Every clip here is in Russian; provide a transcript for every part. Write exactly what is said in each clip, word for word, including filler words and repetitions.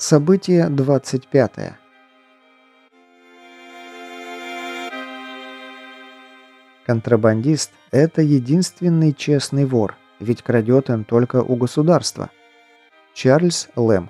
Событие двадцать пятое. Контрабандист– это единственный честный вор, ведь крадет он только у государства. Чарльз Лэм.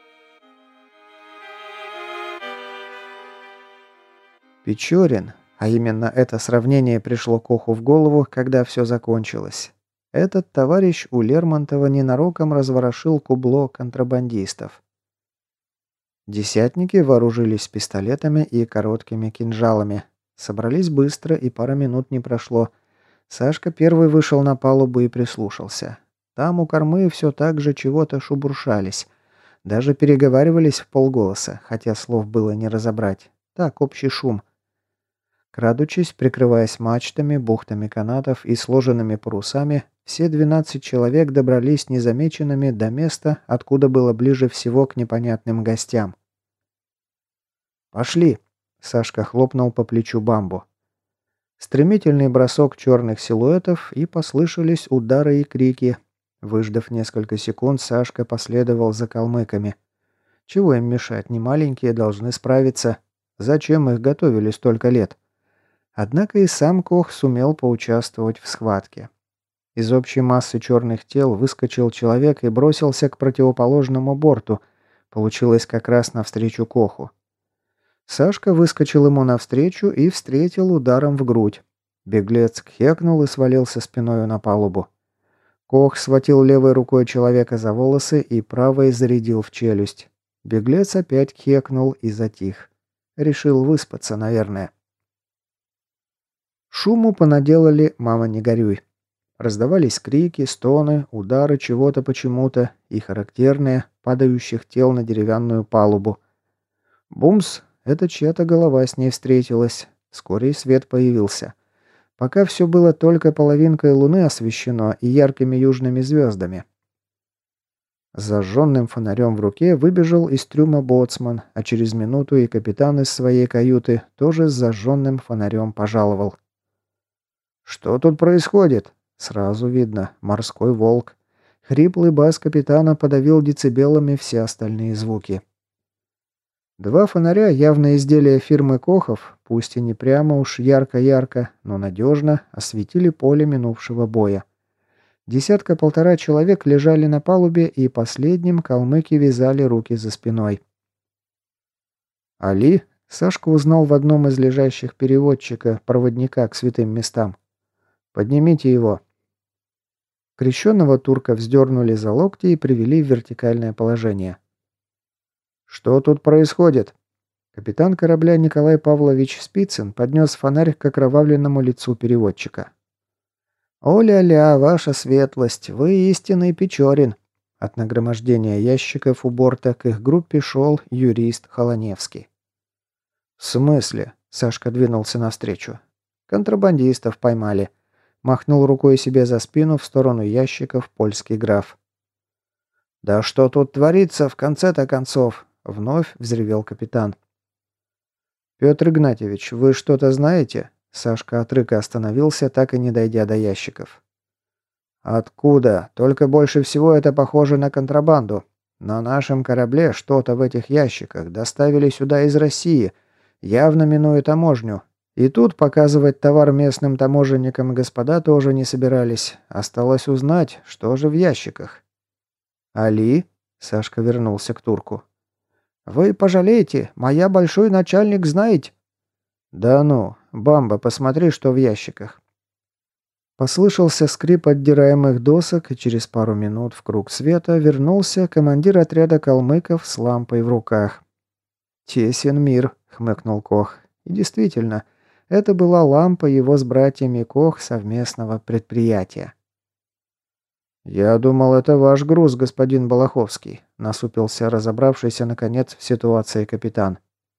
Печорин, а именно это сравнение пришло Коху в голову, когда все закончилось. Этот товарищ у Лермонтова ненароком разворошил кубло контрабандистов. Десятники вооружились пистолетами и короткими кинжалами. Собрались быстро, и пара минут не прошло. Сашка первый вышел на палубу и прислушался. Там у кормы все так же чего-то шебуршались. Даже переговаривались в полголоса, хотя слов было не разобрать. Так, общий шум. Крадучись, прикрываясь мачтами, бухтами канатов и сложенными парусами, все двенадцать человек добрались незамеченными до места, откуда было ближе всего к непонятным гостям. «Пошли!» – Сашка хлопнул по плечу Бамбу. Стремительный бросок черных силуэтов, и послышались удары и крики. Выждав несколько секунд, Сашка последовал за калмыками. Чего им мешать, не маленькие должны справиться. Зачем их готовили столько лет? Однако и сам Кох сумел поучаствовать в схватке. Из общей массы черных тел выскочил человек и бросился к противоположному борту. Получилось как раз навстречу Коху. Сашка выскочил ему навстречу и встретил ударом в грудь. Беглец кхекнул и свалился спиною на палубу. Кох схватил левой рукой человека за волосы и правой зарядил в челюсть. Беглец опять кхекнул и затих. Решил выспаться, наверное. Шуму понаделали «мама, не горюй». Раздавались крики, стоны, удары чего-то почему-то и характерные, падающих тел на деревянную палубу. Бумс! Это чья-то голова с ней встретилась. Вскоре и свет появился. Пока все было только половинкой луны освещено и яркими южными звездами. С зажженным фонарем в руке выбежал из трюма боцман, а через минуту и капитан из своей каюты тоже с зажженным фонарем пожаловал. «Что тут происходит?» Сразу видно. Морской волк. Хриплый бас капитана подавил децибелами все остальные звуки. Два фонаря, явно изделия фирмы Кохов, пусть и не прямо уж ярко-ярко, но надежно, осветили поле минувшего боя. Десятка-полтора человек лежали на палубе, и последним калмыки вязали руки за спиной. «Али?» — Сашка узнал в одном из лежащих переводчика, проводника к святым местам. «Поднимите его». Крещенного турка вздернули за локти и привели в вертикальное положение. «Что тут происходит?» Капитан корабля Николай Павлович Спицын поднес фонарь к окровавленному лицу переводчика. «О-ля-ля, ваша светлость, вы истинный Печорин!» От нагромождения ящиков у борта к их группе шел юрист Холоневский. «В смысле?» – Сашка двинулся навстречу. «Контрабандистов поймали». Махнул рукой себе за спину в сторону ящиков польский граф. «Да что тут творится в конце-то концов?» — вновь взревел капитан. «Петр Игнатьевич, вы что-то знаете?» Сашка от рыка остановился, так и не дойдя до ящиков. «Откуда? Только больше всего это похоже на контрабанду. На нашем корабле что-то в этих ящиках доставили сюда из России, явно минуя таможню. И тут показывать товар местным таможенникам господа тоже не собирались. Осталось узнать, что же в ящиках». «Али?» — Сашка вернулся к турку. «Вы пожалеете, моя большой начальник знает». «Да ну, Бамба, посмотри, что в ящиках». Послышался скрип отдираемых досок, и через пару минут в круг света вернулся командир отряда калмыков с лампой в руках. «Тесен мир», — хмыкнул Кох. И действительно, это была лампа его с братьями Кох совместного предприятия. «Я думал, это ваш груз, господин Балаховский», — насупился разобравшийся, наконец, в ситуации капитан.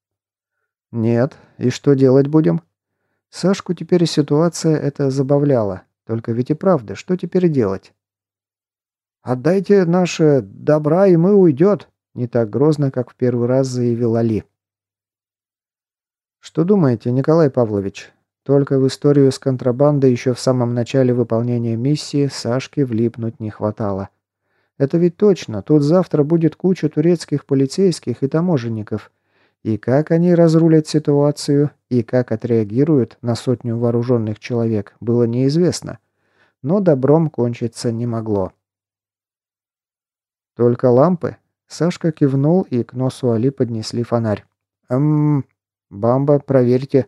«Нет. И что делать будем?» Сашку теперь ситуация эта забавляла. Только ведь и правда, что теперь делать? «Отдайте наше добра, и мы уйдет», — не так грозно, как в первый раз заявил Али. «Что думаете, Николай Павлович?» Только в историю с контрабандой еще в самом начале выполнения миссии Сашке влипнуть не хватало. Это ведь точно, тут завтра будет куча турецких полицейских и таможенников. И как они разрулят ситуацию, и как отреагируют на сотню вооруженных человек, было неизвестно. Но добром кончиться не могло. «Только лампы?» Сашка кивнул, и к носу Али поднесли фонарь. «Эм... Бамба, проверьте».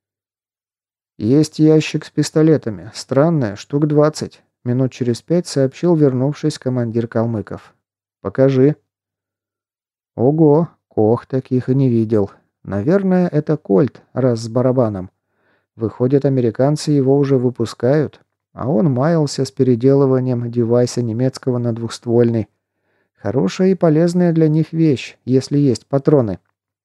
«Есть ящик с пистолетами. Странное, штук двадцать», — минут через пять сообщил вернувшись командир калмыков. «Покажи». «Ого, Кох таких и не видел. Наверное, это кольт, раз с барабаном. Выходит, американцы его уже выпускают, а он маялся с переделыванием девайса немецкого на двухствольный. Хорошая и полезная для них вещь, если есть патроны».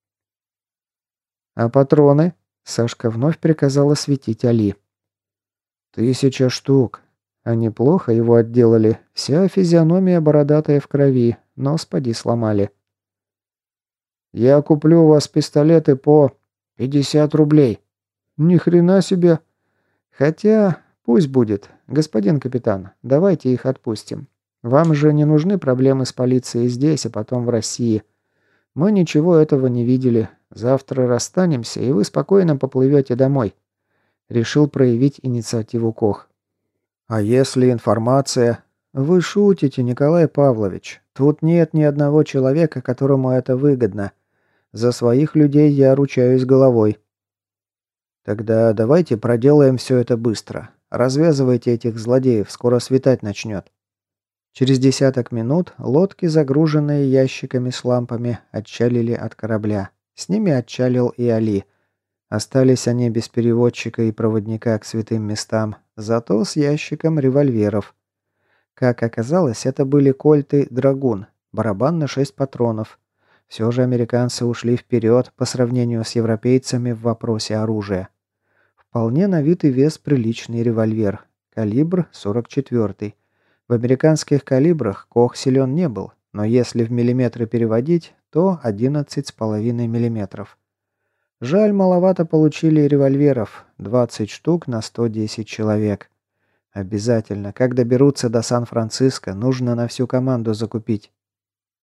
«А патроны?» — Сашка вновь приказала светить Али. «Тысяча штук. Они плохо его отделали. Вся физиономия бородатая в крови, нос поди сломали». «Я куплю у вас пистолеты по пятьдесят рублей». «Ни хрена себе!» «Хотя, пусть будет. Господин капитан, давайте их отпустим. Вам же не нужны проблемы с полицией здесь, а потом в России. Мы ничего этого не видели. Завтра расстанемся, и вы спокойно поплывете домой». Решил проявить инициативу Кох. «А если информация...» «Вы шутите, Николай Павлович. Тут нет ни одного человека, которому это выгодно. За своих людей я ручаюсь головой». «Тогда давайте проделаем все это быстро. Развязывайте этих злодеев, скоро светать начнет». Через десяток минут лодки, загруженные ящиками с лампами, отчалили от корабля. С ними отчалил и Али. Остались они без переводчика и проводника к святым местам, зато с ящиком револьверов. Как оказалось, это были кольты «Драгун», барабан на шесть патронов. Все же американцы ушли вперед по сравнению с европейцами в вопросе оружия. Вполне на вид и вес приличный револьвер, калибр сорок четыре. В американских калибрах Кох силен не был, но если в миллиметры переводить, то одиннадцать с половиной миллиметров. Жаль, маловато получили револьверов, двадцать штук на сто десять человек. Обязательно, как доберутся до Сан-Франциско, нужно на всю команду закупить.